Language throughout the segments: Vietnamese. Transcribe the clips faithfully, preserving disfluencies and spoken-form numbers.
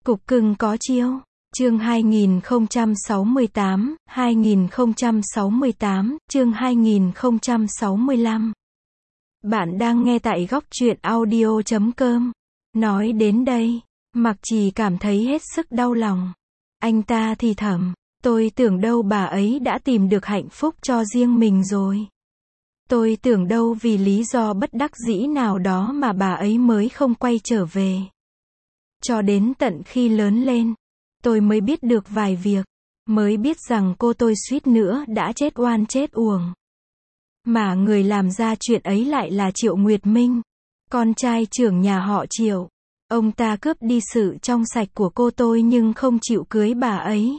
Cục cưng có chiêu. Chương hai nghìn không trăm sáu mươi tám, hai nghìn không trăm sáu mươi tám, chương hai nghìn không trăm sáu mươi lăm. Bạn đang nghe tại góc truyện audio chấm com. Nói đến đây, Mạc Trì cảm thấy hết sức đau lòng. Anh ta thì thầm, tôi tưởng đâu bà ấy đã tìm được hạnh phúc cho riêng mình rồi. Tôi tưởng đâu vì lý do bất đắc dĩ nào đó mà bà ấy mới không quay trở về. Cho đến tận khi lớn lên, tôi mới biết được vài việc, mới biết rằng cô tôi suýt nữa đã chết oan chết uổng. Mà người làm ra chuyện ấy lại là Triệu Nguyệt Minh, con trai trưởng nhà họ Triệu. Ông ta cướp đi sự trong sạch của cô tôi nhưng không chịu cưới bà ấy.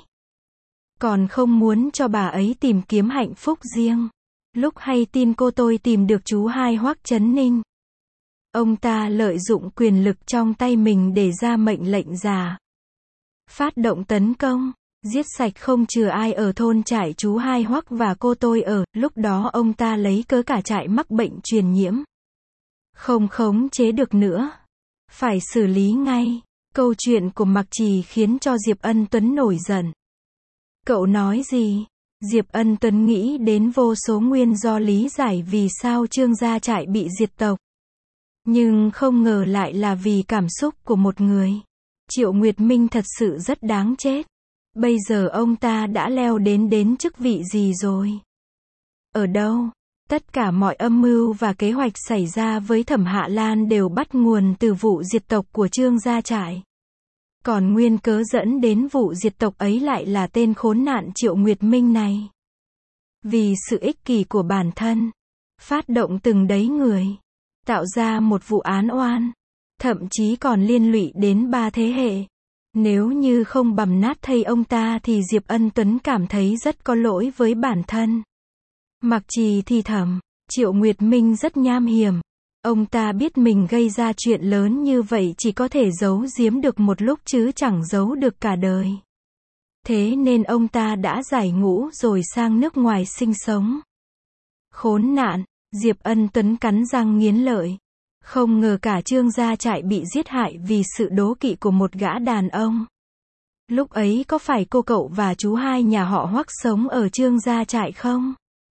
Còn không muốn cho bà ấy tìm kiếm hạnh phúc riêng. Lúc hay tin cô tôi tìm được chú hai Hoắc Chấn Ninh, ông ta lợi dụng quyền lực trong tay mình để ra mệnh lệnh giả. Phát động tấn công, giết sạch không chừa ai ở thôn trại chú hai Hoắc và cô tôi ở, lúc đó ông ta lấy cớ cả trại mắc bệnh truyền nhiễm. Không khống chế được nữa. Phải xử lý ngay. Câu chuyện của Mạc Trì khiến cho Diệp Ân Tuấn nổi giận. Cậu nói gì? Diệp Ân Tuấn nghĩ đến vô số nguyên do lý giải vì sao Trương gia trại bị diệt tộc. Nhưng không ngờ lại là vì cảm xúc của một người. Triệu Nguyệt Minh thật sự rất đáng chết. Bây giờ ông ta đã leo đến đến chức vị gì rồi? Ở đâu? Tất cả mọi âm mưu và kế hoạch xảy ra với Thẩm Hạ Lan đều bắt nguồn từ vụ diệt tộc của Trương gia trại. Còn nguyên cớ dẫn đến vụ diệt tộc ấy lại là tên khốn nạn Triệu Nguyệt Minh này. Vì sự ích kỷ của bản thân, phát động từng đấy người, tạo ra một vụ án oan, thậm chí còn liên lụy đến ba thế hệ. Nếu như không bầm nát thây ông ta thì Diệp Ân Tuấn cảm thấy rất có lỗi với bản thân. Mạc Trì thì thầm, Triệu Nguyệt Minh rất nham hiểm. Ông ta biết mình gây ra chuyện lớn như vậy chỉ có thể giấu giếm được một lúc chứ chẳng giấu được cả đời. Thế nên ông ta đã giải ngũ rồi sang nước ngoài sinh sống. Khốn nạn, Diệp Ân Tuấn cắn răng nghiến lợi. Không ngờ cả Trương gia trại bị giết hại vì sự đố kỵ của một gã đàn ông. Lúc ấy có phải cô cậu và chú hai nhà họ Hoắc sống ở Trương gia trại không?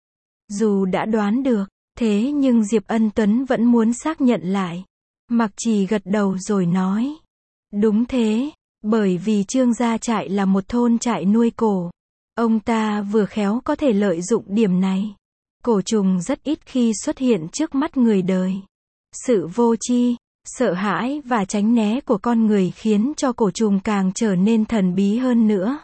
Dù đã đoán được, thế nhưng Diệp Ân Tuấn vẫn muốn xác nhận lại. Mạc Trì gật đầu rồi nói. Đúng thế, bởi vì Trương gia trại là một thôn trại nuôi cổ. Ông ta vừa khéo có thể lợi dụng điểm này. Cổ trùng rất ít khi xuất hiện trước mắt người đời. Sự vô tri, sợ hãi và tránh né của con người khiến cho cổ trùng càng trở nên thần bí hơn nữa.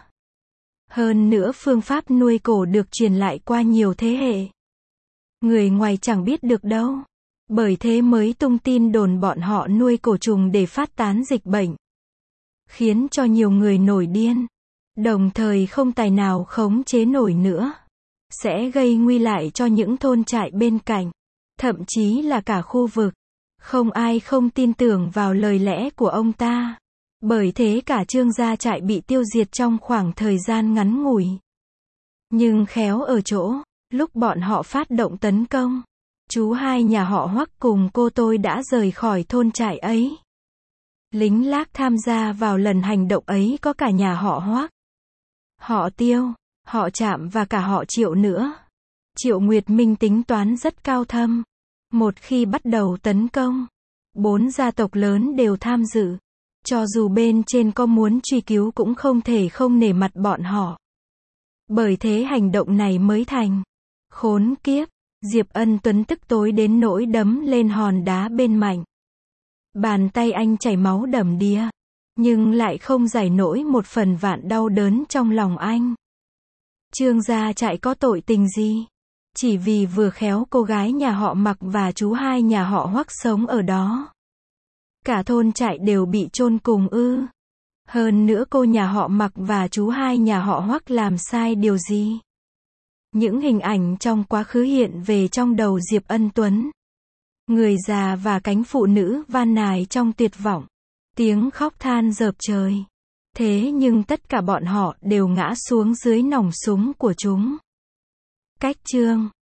Hơn nữa phương pháp nuôi cổ được truyền lại qua nhiều thế hệ. Người ngoài chẳng biết được đâu. Bởi thế mới tung tin đồn bọn họ nuôi cổ trùng để phát tán dịch bệnh. Khiến cho nhiều người nổi điên. Đồng thời không tài nào khống chế nổi nữa. Sẽ gây nguy lại cho những thôn trại bên cạnh. Thậm chí là cả khu vực. Không ai không tin tưởng vào lời lẽ của ông ta. Bởi thế cả Trương gia trại bị tiêu diệt trong khoảng thời gian ngắn ngủi. Nhưng khéo ở chỗ, lúc bọn họ phát động tấn công, chú hai nhà họ Hoắc cùng cô tôi đã rời khỏi thôn trại ấy. Lính Lác tham gia vào lần hành động ấy có cả nhà họ Hoắc, họ Tiêu, họ Trạm và cả họ Triệu nữa. Triệu Nguyệt Minh tính toán rất cao thâm. Một khi bắt đầu tấn công, bốn gia tộc lớn đều tham dự. Cho dù bên trên có muốn truy cứu cũng không thể không nể mặt bọn họ. Bởi thế hành động này mới thành. Khốn kiếp, Diệp Ân Tuấn tức tối đến nỗi đấm lên hòn đá bên mạnh. Bàn tay anh chảy máu đầm đìa, nhưng lại không giải nổi một phần vạn đau đớn trong lòng anh. Trương gia trại có tội tình gì? Chỉ vì vừa khéo cô gái nhà họ Mạc và chú hai nhà họ Hoắc sống ở đó. Cả thôn trại đều bị chôn cùng ư? Hơn nữa cô nhà họ Mạc và chú hai nhà họ Hoắc làm sai điều gì? Những hình ảnh trong quá khứ hiện về trong đầu Diệp Ân Tuấn. Người già và cánh phụ nữ van nài trong tuyệt vọng. Tiếng khóc than rợp trời. Thế nhưng tất cả bọn họ đều ngã xuống dưới nòng súng của chúng. Cách chương